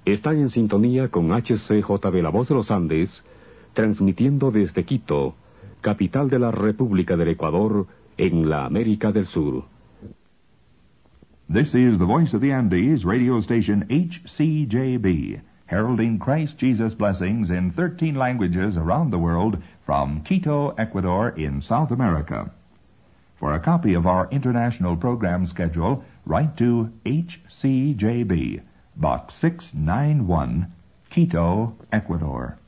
Están en sintonía con HCJB La Voz de los Andes, transmitiendo desde Quito, capital de la República del Ecuador, en la América del Sur. This is the Voice of the Andes radio station HCJB, heralding Christ Jesus blessings in 13 languages around the world from Quito, Ecuador in South America. For a copy of our international program schedule, write to HCJB, Box 691, Quito, Ecuador.